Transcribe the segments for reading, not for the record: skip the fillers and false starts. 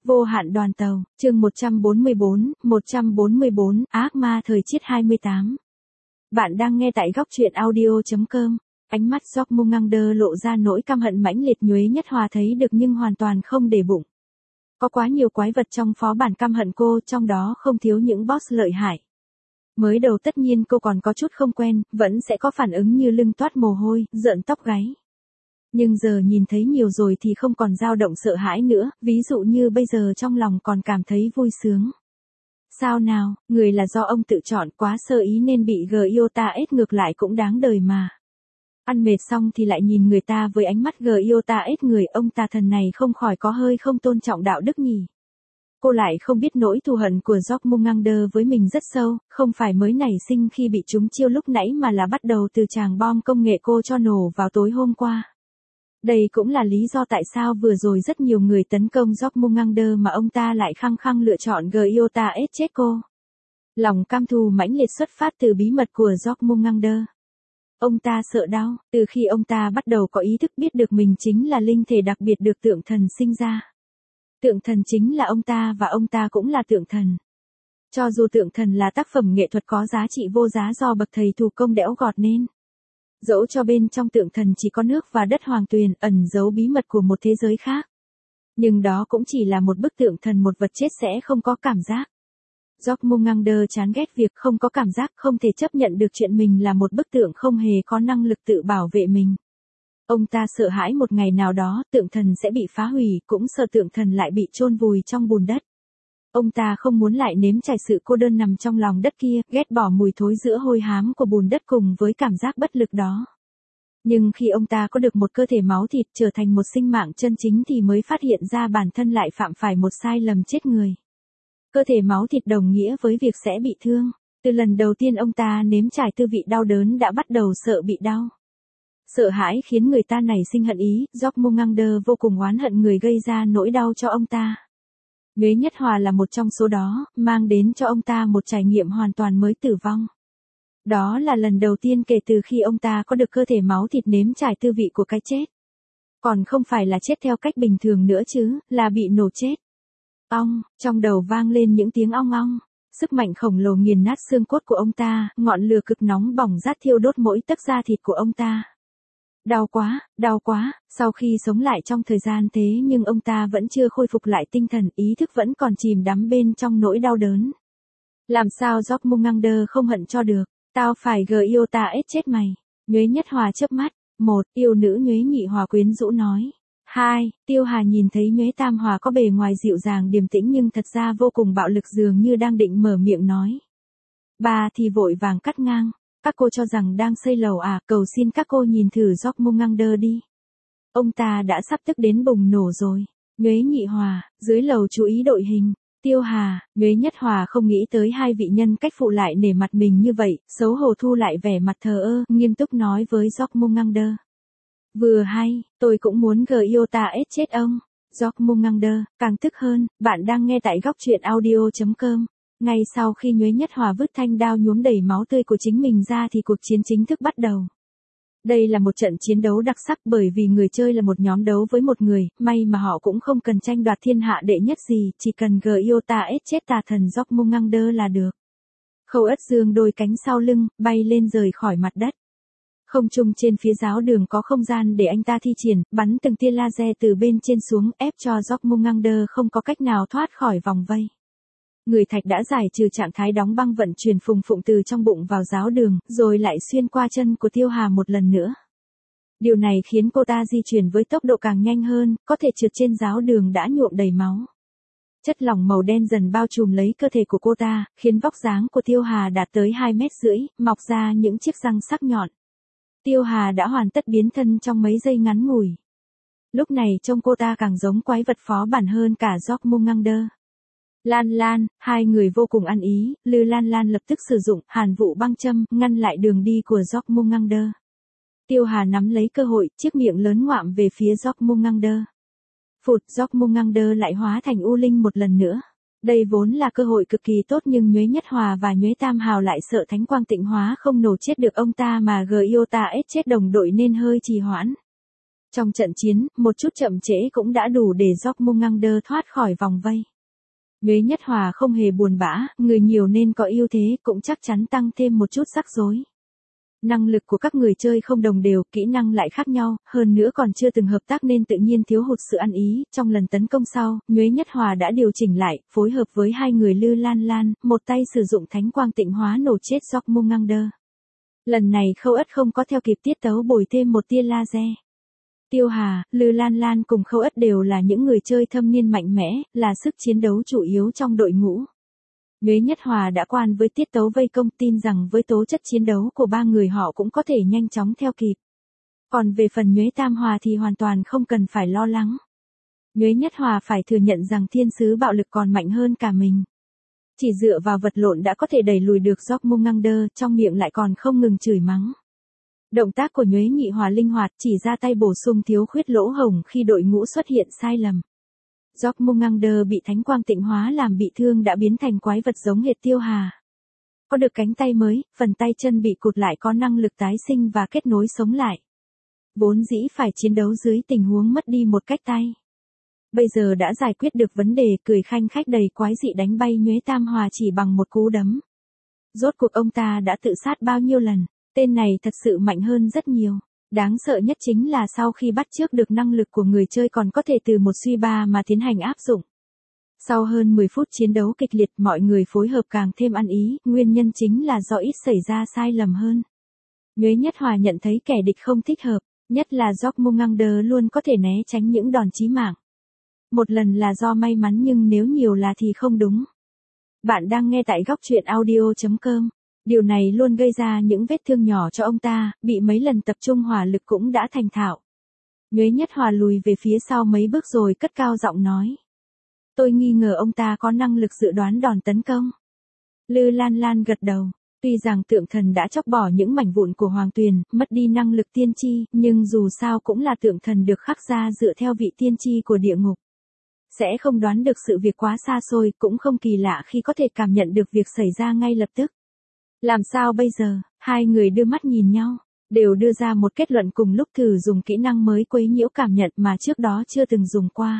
Vô hạn đoàn tàu, chương 144, ác ma thời chiết 28. Bạn đang nghe tại góc truyện audio.com. Ánh mắt Dortmunder lộ ra nỗi căm hận mãnh liệt. Nhuế Nhất Hòa thấy được nhưng hoàn toàn không để bụng. Có quá nhiều quái vật trong phó bản căm hận cô, trong đó không thiếu những boss lợi hại. Mới đầu tất nhiên cô còn có chút không quen, vẫn sẽ có phản ứng như lưng toát mồ hôi, rợn tóc gáy. Nhưng giờ nhìn thấy nhiều rồi thì không còn dao động sợ hãi nữa, ví dụ như bây giờ trong lòng còn cảm thấy vui sướng. Sao nào, người là do ông tự chọn, quá sơ ý nên bị Giota ết ngược lại cũng đáng đời mà. Ăn mệt xong thì lại nhìn người ta với ánh mắt Giota ết người, ông tà thần này không khỏi có hơi không tôn trọng đạo đức nhỉ. Cô lại không biết nỗi thù hận của Dortmunder với mình rất sâu, không phải mới nảy sinh khi bị trúng chiêu lúc nãy mà là bắt đầu từ tràng bom công nghệ cô cho nổ vào tối hôm qua. Đây cũng là lý do tại sao vừa rồi rất nhiều người tấn công Dortmunder mà ông ta lại khăng khăng lựa chọn Giota ết chết cô. Lòng cam thù mãnh liệt xuất phát từ bí mật của Dortmunder. Ông ta sợ đau, từ khi ông ta bắt đầu có ý thức biết được mình chính là linh thể đặc biệt được tượng thần sinh ra. Tượng thần chính là ông ta và ông ta cũng là tượng thần. Cho dù tượng thần là tác phẩm nghệ thuật có giá trị vô giá do bậc thầy thủ công đẽo gọt nên. Dẫu cho bên trong tượng thần chỉ có nước và đất hoàng tuyền ẩn giấu bí mật của một thế giới khác. Nhưng đó cũng chỉ là một bức tượng thần, một vật chết sẽ không có cảm giác. Dortmunder chán ghét việc không có cảm giác, không thể chấp nhận được chuyện mình là một bức tượng không hề có năng lực tự bảo vệ mình. Ông ta sợ hãi một ngày nào đó tượng thần sẽ bị phá hủy, cũng sợ tượng thần lại bị chôn vùi trong bùn đất. Ông ta không muốn lại nếm trải sự cô đơn nằm trong lòng đất kia, ghét bỏ mùi thối giữa hôi hám của bùn đất cùng với cảm giác bất lực đó. Nhưng khi ông ta có được một cơ thể máu thịt, trở thành một sinh mạng chân chính thì mới phát hiện ra bản thân lại phạm phải một sai lầm chết người. Cơ thể máu thịt đồng nghĩa với việc sẽ bị thương. Từ lần đầu tiên ông ta nếm trải tư vị đau đớn đã bắt đầu sợ bị đau. Sợ hãi khiến người ta nảy sinh hận ý, Dortmunder vô cùng oán hận người gây ra nỗi đau cho ông ta. Nhuế Nhất Hòa là một trong số đó, mang đến cho ông ta một trải nghiệm hoàn toàn mới, tử vong. Đó là lần đầu tiên kể từ khi ông ta có được cơ thể máu thịt nếm trải tư vị của cái chết. Còn không phải là chết theo cách bình thường nữa chứ, là bị nổ chết. Ong, trong đầu vang lên những tiếng ong ong. Sức mạnh khổng lồ nghiền nát xương cốt của ông ta, ngọn lửa cực nóng bỏng rát thiêu đốt mỗi tấc da thịt của ông ta. Đau quá, sau khi sống lại trong thời gian thế nhưng ông ta vẫn chưa khôi phục lại tinh thần, ý thức vẫn còn chìm đắm bên trong nỗi đau đớn. Làm sao Dortmunder không hận cho được, tao phải Giota ết chết mày. Nhuế Nhất Hòa chớp mắt. 1. Yêu nữ Nhuế Nhị Hòa quyến rũ nói. 2. Tiêu Hà nhìn thấy Nhuế Tam Hòa có bề ngoài dịu dàng điềm tĩnh nhưng thật ra vô cùng bạo lực, dường như đang định mở miệng nói. 3. Thì vội vàng cắt ngang. Các cô cho rằng đang xây lầu à, cầu xin các cô nhìn thử Dortmunder đi. Ông ta đã sắp tức đến bùng nổ rồi. Nhuế Nhị Hòa, dưới lầu chú ý đội hình. Tiêu Hà, Nhuế Nhất Hòa không nghĩ tới hai vị nhân cách phụ lại nể mặt mình như vậy, xấu hổ thu lại vẻ mặt thờ ơ, nghiêm túc nói với Dortmunder. Vừa hay, tôi cũng muốn Giota ết chết ông. Dortmunder, càng tức hơn, bạn đang nghe tại góc truyện audio.com. Ngay sau khi Nhuế Nhất Hòa vứt thanh đao nhuốm đầy máu tươi của chính mình ra thì cuộc chiến chính thức bắt đầu. Đây là một trận chiến đấu đặc sắc bởi vì người chơi là một nhóm đấu với một người, may mà họ cũng không cần tranh đoạt thiên hạ đệ nhất gì, chỉ cần Giota ết chết tà thần Dortmunder là được. Khâu Ất Dương đôi cánh sau lưng, bay lên rời khỏi mặt đất. Không trung trên phía giáo đường có không gian để anh ta thi triển, bắn từng tia laser từ bên trên xuống, ép cho Dortmunder không có cách nào thoát khỏi vòng vây. Người thạch đã giải trừ trạng thái đóng băng vận chuyển phùng phụng từ trong bụng vào giáo đường, rồi lại xuyên qua chân của Tiêu Hà một lần nữa. Điều này khiến cô ta di chuyển với tốc độ càng nhanh hơn, có thể trượt trên giáo đường đã nhuộm đầy máu. Chất lỏng màu đen dần bao trùm lấy cơ thể của cô ta, khiến vóc dáng của Tiêu Hà đạt tới 2,5 mét, mọc ra những chiếc răng sắc nhọn. Tiêu Hà đã hoàn tất biến thân trong mấy giây ngắn ngủi. Lúc này trông cô ta càng giống quái vật phó bản hơn cả Dortmunder. Lan Lan, hai người vô cùng ăn ý, Lư Lan Lan lập tức sử dụng hàn vụ băng châm, ngăn lại đường đi của Dortmunder. Tiêu Hà nắm lấy cơ hội, chiếc miệng lớn ngoạm về phía Dortmunder. Phụt, Dortmunder lại hóa thành u linh một lần nữa. Đây vốn là cơ hội cực kỳ tốt nhưng Nhuế Nhất Hòa và Nhuế Tam Hào lại sợ thánh quang tịnh hóa không nổ chết được ông ta mà Giota ết chết đồng đội nên hơi trì hoãn. Trong trận chiến, một chút chậm trễ cũng đã đủ để Dortmunder thoát khỏi vòng vây. Nhuế Nhất Hòa không hề buồn bã, người nhiều nên có ưu thế cũng chắc chắn tăng thêm một chút rắc rối. Năng lực của các người chơi không đồng đều, kỹ năng lại khác nhau, hơn nữa còn chưa từng hợp tác nên tự nhiên thiếu hụt sự ăn ý. Trong lần tấn công sau, Nhuế Nhất Hòa đã điều chỉnh lại, phối hợp với hai người Lư Lan Lan, một tay sử dụng thánh quang tịnh hóa nổ chết Dortmunder. Lần này Khâu Ất không có theo kịp tiết tấu bồi thêm một tia laser. Tiêu Hà, Lư Lan Lan cùng Khâu Ất đều là những người chơi thâm niên mạnh mẽ, là sức chiến đấu chủ yếu trong đội ngũ. Nhuế Nhất Hòa đã quen với tiết tấu vây công, tin rằng với tố chất chiến đấu của ba người họ cũng có thể nhanh chóng theo kịp. Còn về phần Nhuế Tam Hòa thì hoàn toàn không cần phải lo lắng. Nhuế Nhất Hòa phải thừa nhận rằng thiên sứ bạo lực còn mạnh hơn cả mình. Chỉ dựa vào vật lộn đã có thể đẩy lùi được Dortmunder, trong miệng lại còn không ngừng chửi mắng. Động tác của Nhuế Nhị Hòa linh hoạt, chỉ ra tay bổ sung thiếu khuyết lỗ hổng khi đội ngũ xuất hiện sai lầm. Dortmunder bị thánh quang tịnh hóa làm bị thương đã biến thành quái vật giống hệt Tiêu Hà. Có được cánh tay mới, phần tay chân bị cụt lại có năng lực tái sinh và kết nối sống lại. Vốn dĩ phải chiến đấu dưới tình huống mất đi một cách tay. Bây giờ đã giải quyết được vấn đề, cười khanh khách đầy quái dị đánh bay Nhuế Tam Hòa chỉ bằng một cú đấm. Rốt cuộc ông ta đã tự sát bao nhiêu lần, tên này thật sự mạnh hơn rất nhiều. Đáng sợ nhất chính là sau khi bắt chước được năng lực của người chơi còn có thể từ một suy ba mà tiến hành áp dụng. Sau hơn 10 phút chiến đấu kịch liệt, mọi người phối hợp càng thêm ăn ý, nguyên nhân chính là do ít xảy ra sai lầm hơn. Nhuế Nhất Hòa nhận thấy kẻ địch không thích hợp, nhất là Dortmunder luôn có thể né tránh những đòn chí mạng. Một lần là do may mắn nhưng nếu nhiều là thì không đúng. Bạn đang nghe tại góc truyện audio.com. Điều này luôn gây ra những vết thương nhỏ cho ông ta, bị mấy lần tập trung hỏa lực cũng đã thành thạo. Nhuế Nhất Hòa lùi về phía sau mấy bước rồi cất cao giọng nói. Tôi nghi ngờ ông ta có năng lực dự đoán đòn tấn công. Lư Lan Lan gật đầu. Tuy rằng tượng thần đã chóc bỏ những mảnh vụn của Hoàng Tuyền, mất đi năng lực tiên tri, nhưng dù sao cũng là tượng thần được khắc ra dựa theo vị tiên tri của địa ngục. Sẽ không đoán được sự việc quá xa xôi, cũng không kỳ lạ khi có thể cảm nhận được việc xảy ra ngay lập tức. Làm sao bây giờ? Hai người đưa mắt nhìn nhau, đều đưa ra một kết luận cùng lúc, thử dùng kỹ năng mới quấy nhiễu cảm nhận mà trước đó chưa từng dùng qua.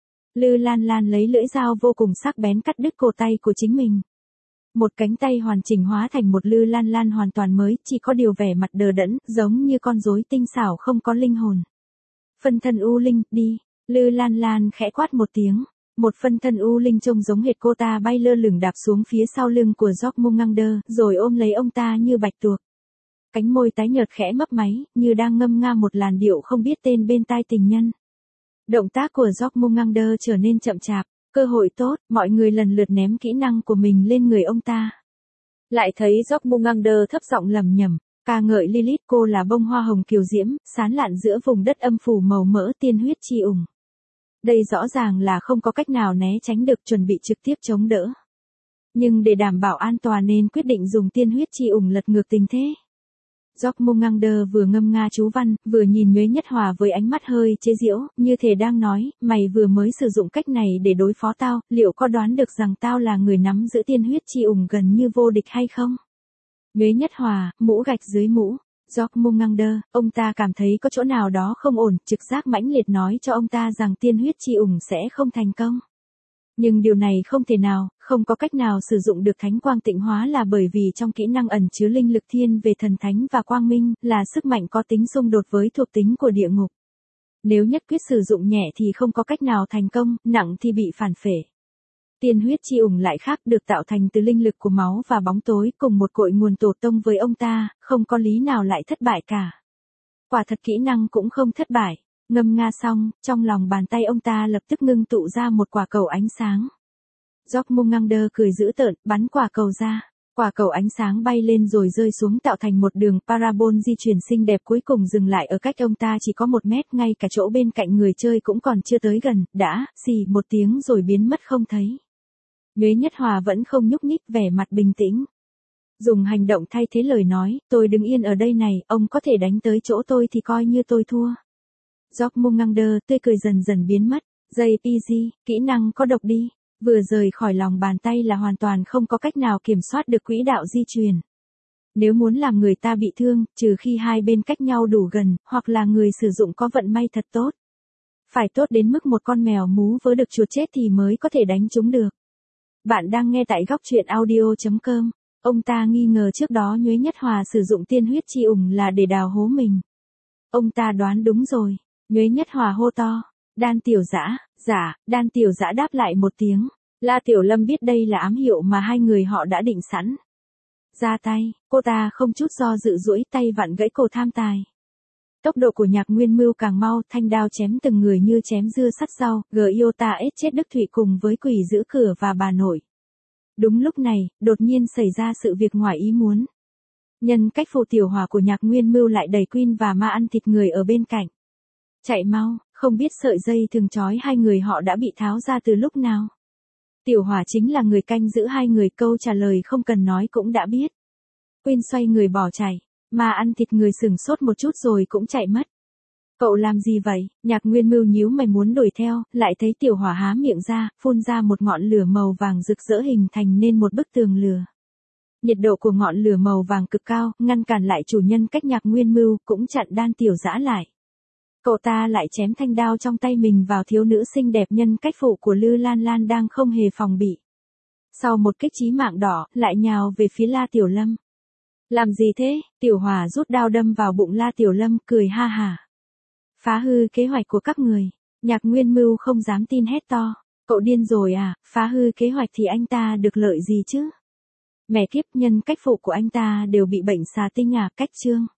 Lư Lan Lan lấy lưỡi dao vô cùng sắc bén cắt đứt cổ tay của chính mình. Một cánh tay hoàn chỉnh hóa thành một Lư Lan Lan hoàn toàn mới, chỉ có điều vẻ mặt đờ đẫn, giống như con rối tinh xảo không có linh hồn. Phân thân U Linh, đi. Lư Lan Lan khẽ quát một tiếng. Một phân thân U Linh trông giống hệt cô ta bay lơ lửng đạp xuống phía sau lưng của Dortmunder, rồi ôm lấy ông ta như bạch tuộc. Cánh môi tái nhợt khẽ mấp máy, như đang ngâm nga một làn điệu không biết tên bên tai tình nhân. Động tác của Dortmunder trở nên chậm chạp, cơ hội tốt, mọi người lần lượt ném kỹ năng của mình lên người ông ta. Lại thấy Dortmunder thấp giọng lẩm nhẩm, ca ngợi Lilith, cô là bông hoa hồng kiều diễm, sán lạn giữa vùng đất âm phủ màu mỡ tiên huyết chi ủng. Đây rõ ràng là không có cách nào né tránh được, chuẩn bị trực tiếp chống đỡ. Nhưng để đảm bảo an toàn nên quyết định dùng tiên huyết chi ủng lật ngược tình thế. Dortmunder vừa ngâm nga chú văn, vừa nhìn Nhuế Nhất Hòa với ánh mắt hơi chế giễu, như thể đang nói, mày vừa mới sử dụng cách này để đối phó tao, liệu có đoán được rằng tao là người nắm giữ tiên huyết chi ủng gần như vô địch hay không? Nhuế Nhất Hòa, mũ gạch dưới mũ. Dortmunder, ông ta cảm thấy có chỗ nào đó không ổn, trực giác mãnh liệt nói cho ông ta rằng tiên huyết chi ủng sẽ không thành công. Nhưng điều này không thể nào, không có cách nào sử dụng được thánh quang tịnh hóa là bởi vì trong kỹ năng ẩn chứa linh lực thiên về thần thánh và quang minh, là sức mạnh có tính xung đột với thuộc tính của địa ngục. Nếu nhất quyết sử dụng nhẹ thì không có cách nào thành công, nặng thì bị phản phệ. Tiên huyết chi ủng lại khác, được tạo thành từ linh lực của máu và bóng tối cùng một cội nguồn tổ tông với ông ta, không có lý nào lại thất bại cả. Quả thật kỹ năng cũng không thất bại. Ngâm nga xong, trong lòng bàn tay ông ta lập tức ngưng tụ ra một quả cầu ánh sáng. Dortmunder cười dữ tợn, bắn quả cầu ra. Quả cầu ánh sáng bay lên rồi rơi xuống tạo thành một đường parabol di chuyển xinh đẹp, cuối cùng dừng lại ở cách ông ta chỉ có 1 mét, ngay cả chỗ bên cạnh người chơi cũng còn chưa tới gần, đã, xì một tiếng rồi biến mất không thấy. Nhuế Nhất Hòa vẫn không nhúc nhích, vẻ mặt bình tĩnh. Dùng hành động thay thế lời nói, tôi đứng yên ở đây này, ông có thể đánh tới chỗ tôi thì coi như tôi thua. Dortmunder tươi cười dần dần biến mất, JPG, kỹ năng có độc đi, vừa rời khỏi lòng bàn tay là hoàn toàn không có cách nào kiểm soát được quỹ đạo di chuyển. Nếu muốn làm người ta bị thương, trừ khi hai bên cách nhau đủ gần, hoặc là người sử dụng có vận may thật tốt. Phải tốt đến mức một con mèo mú vớ được chuột chết thì mới có thể đánh chúng được. Bạn đang nghe tại góc truyện audio.com. Ông ta nghi ngờ trước đó Nhuế Nhất Hòa sử dụng tiên huyết chi ủng là để đào hố mình. Ông ta đoán đúng rồi. Nhuế Nhất Hòa hô to. Đan Tiểu Dã, dạ, Đan Tiểu Dã đáp lại một tiếng. La Tiểu Lâm biết đây là ám hiệu mà hai người họ đã định sẵn. Ra tay, cô ta không chút do dự duỗi tay vặn gãy cổ tham tài. Tốc độ của Nhạc Nguyên Mưu càng mau, thanh đao chém từng người như chém dưa sắt rau, Giota ết chết Đức Thụy cùng với quỷ giữ cửa và bà nội. Đúng lúc này, đột nhiên xảy ra sự việc ngoài ý muốn. Nhân cách phù tiểu hỏa của Nhạc Nguyên Mưu lại đẩy Queen và ma ăn thịt người ở bên cạnh. Chạy mau, không biết sợi dây thường trói hai người họ đã bị tháo ra từ lúc nào. Tiểu hỏa chính là người canh giữ hai người, câu trả lời không cần nói cũng đã biết. Queen xoay người bỏ chạy, ma ăn thịt người sửng sốt một chút rồi cũng chạy mất. Cậu làm gì vậy? Nhạc Nguyên Mưu nhíu mày muốn đuổi theo, lại thấy tiểu hỏa há miệng ra, phun ra một ngọn lửa màu vàng rực rỡ hình thành nên một bức tường lửa. Nhiệt độ của ngọn lửa màu vàng cực cao, ngăn cản lại chủ nhân cách Nhạc Nguyên Mưu, cũng chặn Đan Tiểu Dã lại. Cậu ta lại chém thanh đao trong tay mình vào thiếu nữ xinh đẹp nhân cách phụ của Lư Lan Lan đang không hề phòng bị. Sau một kích chí mạng đỏ, lại nhào về phía La Tiểu Lâm. Làm gì thế? Tiểu Hỏa rút đao đâm vào bụng La Tiểu Lâm, cười ha hả. Phá hư kế hoạch của các người. Nhạc Nguyên Mưu không dám tin hét to. Cậu điên rồi à, phá hư kế hoạch thì anh ta được lợi gì chứ? Mẹ kiếp, nhân cách phụ của anh ta đều bị bệnh xà tinh à, cách chương.